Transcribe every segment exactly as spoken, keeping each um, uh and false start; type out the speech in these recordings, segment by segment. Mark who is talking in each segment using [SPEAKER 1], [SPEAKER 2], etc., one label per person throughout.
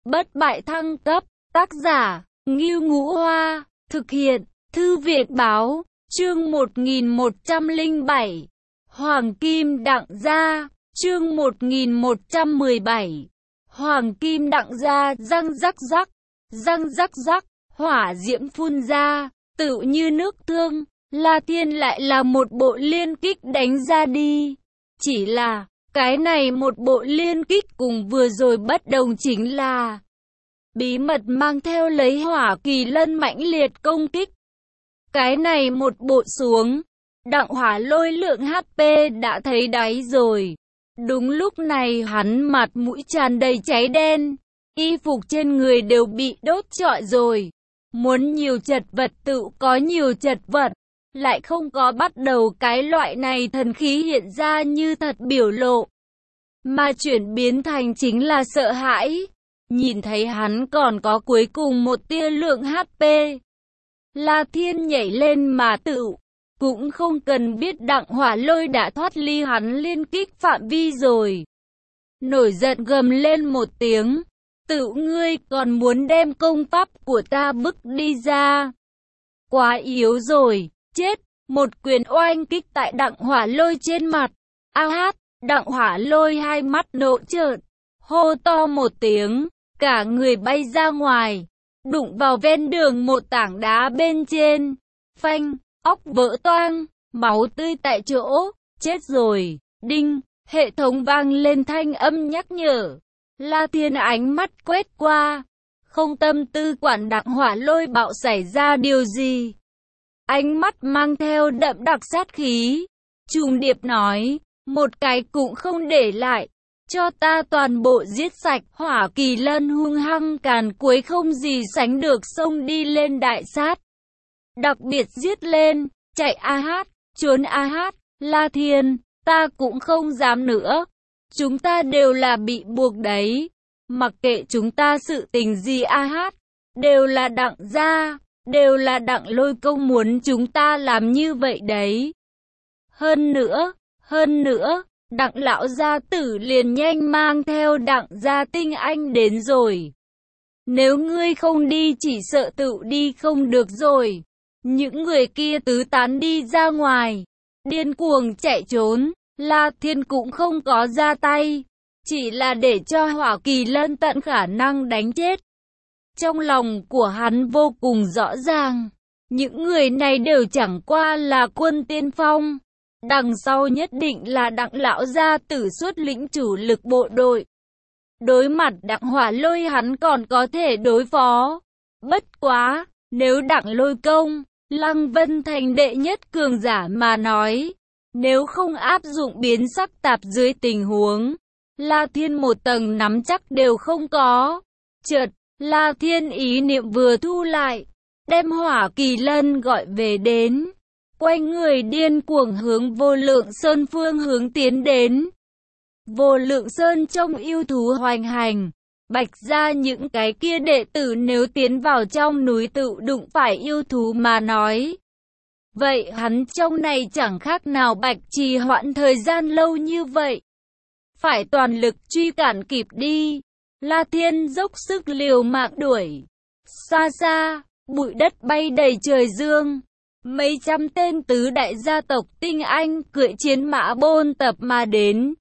[SPEAKER 1] bất bại thăng cấp, tác giả, Ngưu Ngũ Hoa, thực hiện, Thư viện Báo, chương một nghìn một trăm lẻ bảy, Hoàng Kim Đặng Gia, chương một nghìn một trăm mười bảy, Hoàng Kim Đặng Gia, răng rắc rắc, răng rắc rắc, hỏa diễm phun ra, tựu như nước thương, La Thiên lại là một bộ liên kích đánh ra đi. Chỉ là, cái này một bộ liên kích cùng vừa rồi bất đồng chính là bí mật mang theo lấy hỏa kỳ lân mãnh liệt công kích. Cái này một bộ xuống, Đặng Hỏa Lôi lượng hát pê đã thấy đáy rồi. Đúng lúc này hắn mặt mũi tràn đầy cháy đen, y phục trên người đều bị đốt trọi rồi. Muốn nhiều chật vật tự có nhiều chật vật, lại không có bắt đầu cái loại này thần khí hiện ra như thật biểu lộ, mà chuyển biến thành chính là sợ hãi. Nhìn thấy hắn còn có cuối cùng một tia lượng hát pê, La Thiên nhảy lên mà tự, cũng không cần biết Đặng Hỏa Lôi đã thoát ly hắn liên kích phạm vi rồi. Nổi giận gầm lên một tiếng, tự ngươi còn muốn đem công pháp của ta bức đi ra. Quá yếu rồi, chết, một quyền oanh kích tại Đặng Hỏa Lôi trên mặt. A hát, Đặng Hỏa Lôi hai mắt nộ trợn, hô to một tiếng, cả người bay ra ngoài, đụng vào ven đường một tảng đá bên trên. Phanh, óc vỡ toang, máu tươi tại chỗ, chết rồi. Đinh, hệ thống vang lên thanh âm nhắc nhở. La Thiên ánh mắt quét qua, không tâm tư quản Đặng Hỏa Lôi bạo xảy ra điều gì. Ánh mắt mang theo đậm đặc sát khí, trùng điệp nói, một cái cũng không để lại, cho ta toàn bộ giết sạch. Hỏa kỳ lân hung hăng càn quấy không gì sánh được xông đi lên đại sát. Đặc biệt giết lên, chạy a hát, trốn a hát, La Thiên, ta cũng không dám nữa. Chúng ta đều là bị buộc đấy, mặc kệ chúng ta sự tình gì a hát, đều là Đặng gia, đều là Đặng Lôi công muốn chúng ta làm như vậy đấy. Hơn nữa, hơn nữa, Đặng lão gia tử liền nhanh mang theo Đặng gia tinh anh đến rồi. Nếu ngươi không đi chỉ sợ tự đi không được rồi. Những người kia tứ tán đi ra ngoài, điên cuồng chạy trốn. La Thiên cũng không có ra tay, chỉ là để cho hỏa kỳ lân tận khả năng đánh chết. Trong lòng của hắn vô cùng rõ ràng, những người này đều chẳng qua là quân tiên phong. Đằng sau nhất định là Đặng lão gia tử xuất lĩnh chủ lực bộ đội. Đối mặt Đặng Hỏa Lôi hắn còn có thể đối phó. Bất quá, nếu Đặng Lôi công, Lăng Vân thành đệ nhất cường giả mà nói, nếu không áp dụng biến sắc tạp dưới tình huống, La Thiên một tầng nắm chắc đều không có. Chợt, La Thiên ý niệm vừa thu lại, đem hỏa kỳ lân gọi về đến, quay người điên cuồng hướng Vô Lượng Sơn phương hướng tiến đến. Vô Lượng Sơn trong yêu thú hoành hành, Bạch gia những cái kia đệ tử nếu tiến vào trong núi tự đụng phải yêu thú mà nói, vậy hắn trong này chẳng khác nào Bạch trì hoãn thời gian lâu như vậy. Phải toàn lực truy cản kịp đi. La Thiên dốc sức liều mạng đuổi. Xa xa, bụi đất bay đầy trời dương. Mấy trăm tên tứ đại gia tộc tinh anh cưỡi chiến mã bôn tập mà đến.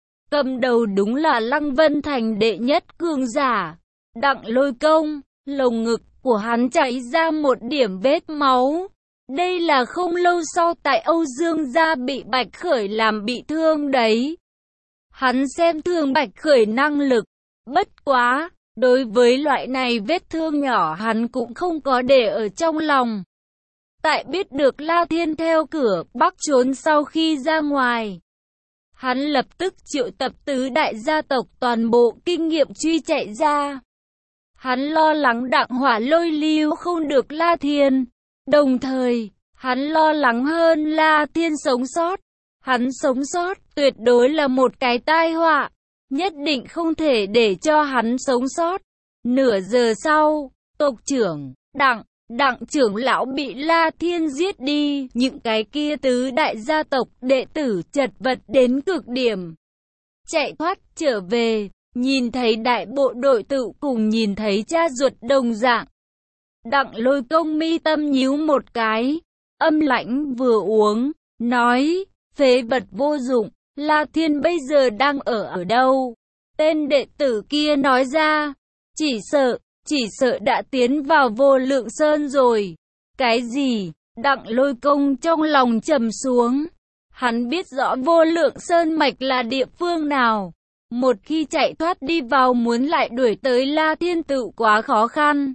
[SPEAKER 1] Cầm đầu đúng là Lăng Vân thành đệ nhất cường giả, Đặng Lôi công. Lồng ngực của hắn chảy ra một điểm vết máu. Đây là không lâu sau tại Âu Dương gia bị Bạch Khởi làm bị thương đấy. Hắn xem thường Bạch Khởi năng lực, bất quá, đối với loại này vết thương nhỏ hắn cũng không có để ở trong lòng. Tại biết được La Thiên theo cửa Bắc trốn sau khi ra ngoài, hắn lập tức triệu tập tứ đại gia tộc toàn bộ kinh nghiệm truy chạy ra. Hắn lo lắng Đặng Hỏa Lôi lưu không được La Thiên, đồng thời, hắn lo lắng hơn La Thiên sống sót. Hắn sống sót tuyệt đối là một cái tai họa, nhất định không thể để cho hắn sống sót. Nửa giờ sau, tộc trưởng, Đặng, Đặng trưởng lão bị La Thiên giết đi, những cái kia tứ đại gia tộc đệ tử chật vật đến cực điểm. Chạy thoát trở về, nhìn thấy đại bộ đội tự cùng nhìn thấy cha ruột đồng dạng. Đặng Lôi Công mi tâm nhíu một cái, âm lãnh vừa uống, nói, phế vật vô dụng, La Thiên bây giờ đang ở ở đâu? Tên đệ tử kia nói ra, chỉ sợ, chỉ sợ đã tiến vào Vô Lượng Sơn rồi. Cái gì? Đặng Lôi Công trong lòng trầm xuống. Hắn biết rõ Vô Lượng Sơn mạch là địa phương nào. Một khi chạy thoát đi vào muốn lại đuổi tới La Thiên tự quá khó khăn.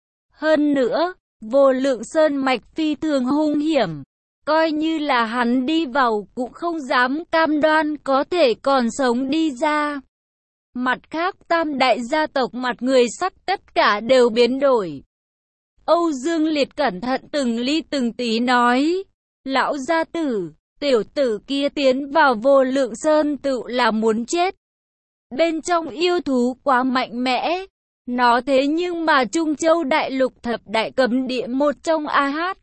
[SPEAKER 1] Hơn nữa, Vô Lượng Sơn mạch phi thường hung hiểm. Coi như là hắn đi vào cũng không dám cam đoan có thể còn sống đi ra. Mặt khác tam đại gia tộc mặt người sắc tất cả đều biến đổi. Âu Dương Liệt cẩn thận từng ly từng tí nói, lão gia tử, tiểu tử kia tiến vào Vô Lượng Sơn tự là muốn chết. Bên trong yêu thú quá mạnh mẽ, nó thế nhưng mà Trung Châu Đại Lục thập đại cấm địa một trong a hát.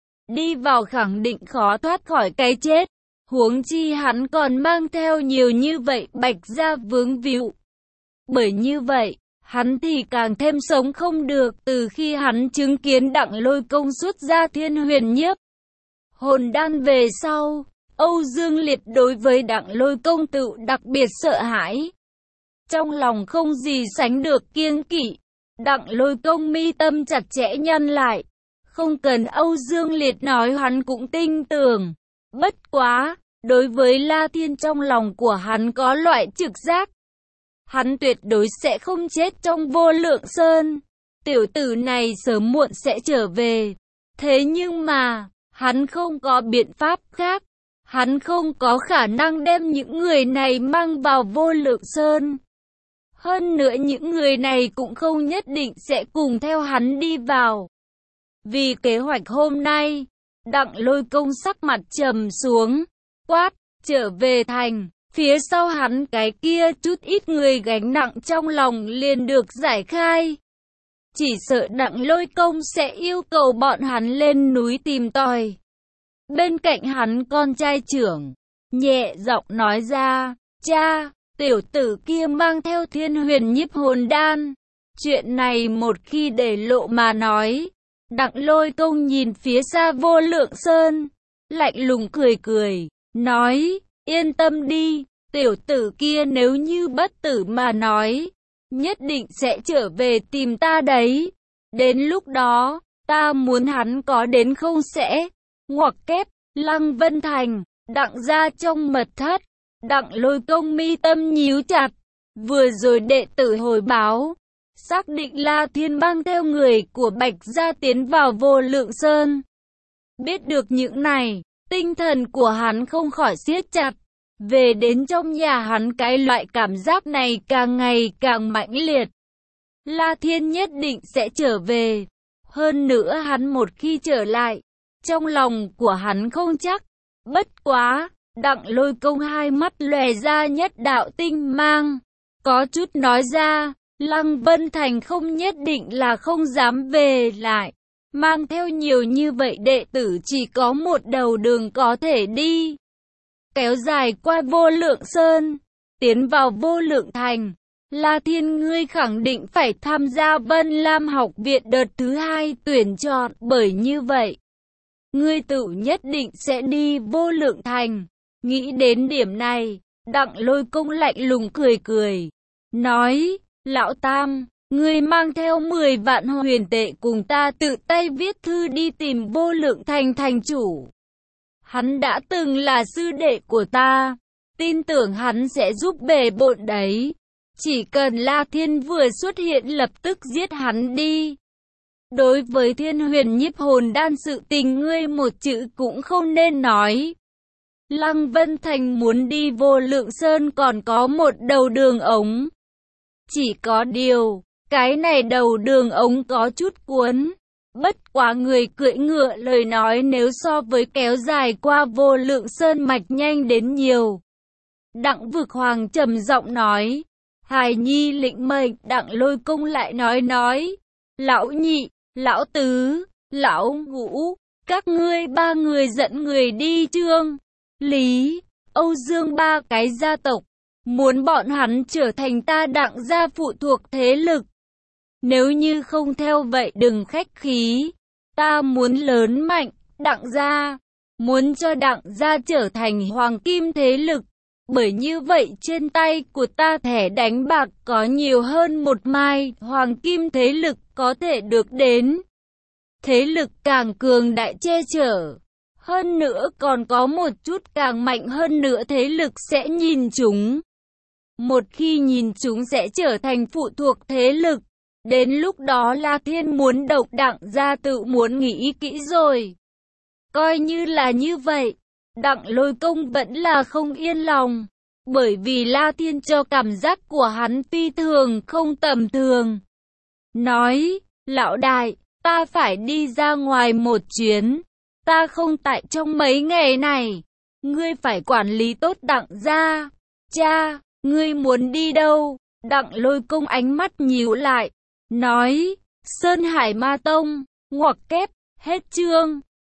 [SPEAKER 1] Đi vào khẳng định khó thoát khỏi cái chết, huống chi hắn còn mang theo nhiều như vậy bạch gia vướng víu. Bởi như vậy, hắn thì càng thêm sống không được từ khi hắn chứng kiến Đặng Lôi Công xuất ra Thiên Huyền Nhiếp hồn đan về sau. Âu Dương Liệt đối với Đặng Lôi Công tự đặc biệt sợ hãi. Trong lòng không gì sánh được kiêng kỵ, Đặng Lôi Công mi tâm chặt chẽ nhăn lại. Không cần Âu Dương Liệt nói hắn cũng tin tưởng. Bất quá, đối với La Thiên trong lòng của hắn có loại trực giác. Hắn tuyệt đối sẽ không chết trong Vô Lượng Sơn. Tiểu tử này sớm muộn sẽ trở về. Thế nhưng mà, hắn không có biện pháp khác. Hắn không có khả năng đem những người này mang vào Vô Lượng Sơn. Hơn nữa những người này cũng không nhất định sẽ cùng theo hắn đi vào. Vì kế hoạch hôm nay, Đặng Lôi Công sắc mặt trầm xuống, quát, trở về thành. Phía sau hắn cái kia chút ít người gánh nặng trong lòng liền được giải khai. Chỉ sợ Đặng Lôi Công sẽ yêu cầu bọn hắn lên núi tìm tòi. Bên cạnh hắn con trai trưởng, nhẹ giọng nói ra, cha, tiểu tử kia mang theo Thiên Huyền Nhiếp hồn đan. Chuyện này một khi để lộ mà nói. Đặng Lôi Công nhìn phía xa Vô Lượng Sơn, lạnh lùng cười cười, nói, yên tâm đi, tiểu tử kia nếu như bất tử mà nói, nhất định sẽ trở về tìm ta đấy. Đến lúc đó, ta muốn hắn có đến không sẽ. Ngoặc kép, Lăng Vân Thành, Đặng gia trong mật thất, Đặng Lôi Công mi tâm nhíu chặt, vừa rồi đệ tử hồi báo. Xác định La Thiên mang theo người của Bạch gia tiến vào Vô Lượng Sơn. Biết được những này, tinh thần của hắn không khỏi siết chặt. Về đến trong nhà hắn cái loại cảm giác này càng ngày càng mãnh liệt. La Thiên nhất định sẽ trở về. Hơn nữa hắn một khi trở lại, trong lòng của hắn không chắc. Bất quá, Đặng Lôi Công hai mắt lòe ra nhất đạo tinh mang. Có chút nói ra, Lăng Vân Thành không nhất định là không dám về lại. Mang theo nhiều như vậy đệ tử chỉ có một đầu đường có thể đi. Kéo dài qua Vô Lượng Sơn, tiến vào Vô Lượng Thành. La Thiên ngươi khẳng định phải tham gia Vân Lam học viện đợt thứ hai tuyển chọn. Bởi như vậy, ngươi tự nhất định sẽ đi Vô Lượng Thành. Nghĩ đến điểm này, Đặng Lôi Công lạnh lùng cười cười. Nói, lão Tam, ngươi mang theo mười vạn huyền tệ cùng ta tự tay viết thư đi tìm Vô Lượng Thành thành chủ. Hắn đã từng là sư đệ của ta, tin tưởng hắn sẽ giúp bề bộn đấy. Chỉ cần La Thiên vừa xuất hiện lập tức giết hắn đi. Đối với Thiên Huyền Nhiếp hồn đan sự tình ngươi một chữ cũng không nên nói. Lăng Vân Thành muốn đi Vô Lượng Sơn còn có một đầu đường ống. Chỉ có điều, cái này đầu đường ống có chút cuốn. Bất quá người cưỡi ngựa lời nói nếu so với kéo dài qua Vô Lượng Sơn mạch nhanh đến nhiều. Đặng Vực Hoàng trầm giọng nói. Hài Nhi lĩnh mệnh. Đặng Lôi Công lại nói nói. Lão Nhị, Lão Tứ, Lão Ngũ, các ngươi ba người dẫn người đi Trương, Lý, Âu Dương ba cái gia tộc. muốn bọn hắn trở thành ta Đặng gia phụ thuộc thế lực. Nếu như không theo vậy đừng khách khí, ta muốn lớn mạnh Đặng gia, muốn cho Đặng gia trở thành hoàng kim thế lực. Bởi như vậy trên tay của ta thẻ đánh bạc có nhiều hơn một mai hoàng kim thế lực có thể được đến. Thế lực càng cường đại che chở, hơn nữa còn có một chút càng mạnh hơn nữa thế lực sẽ nhìn chúng. Một khi nhìn chúng sẽ trở thành phụ thuộc thế lực. Đến lúc đó La Thiên muốn độc Đặng gia tự muốn nghĩ kỹ rồi. Coi như là như vậy, Đặng Lôi Công vẫn là không yên lòng. Bởi vì La Thiên cho cảm giác của hắn phi thường không tầm thường. Nói, lão đại, ta phải đi ra ngoài một chuyến. Ta không tại trong mấy ngày này. Ngươi phải quản lý tốt Đặng gia. Cha, ngươi muốn đi đâu? Đặng Lôi Công ánh mắt nhíu lại. Nói, Sơn Hải Ma Tông, ngoặc kép, hết chương.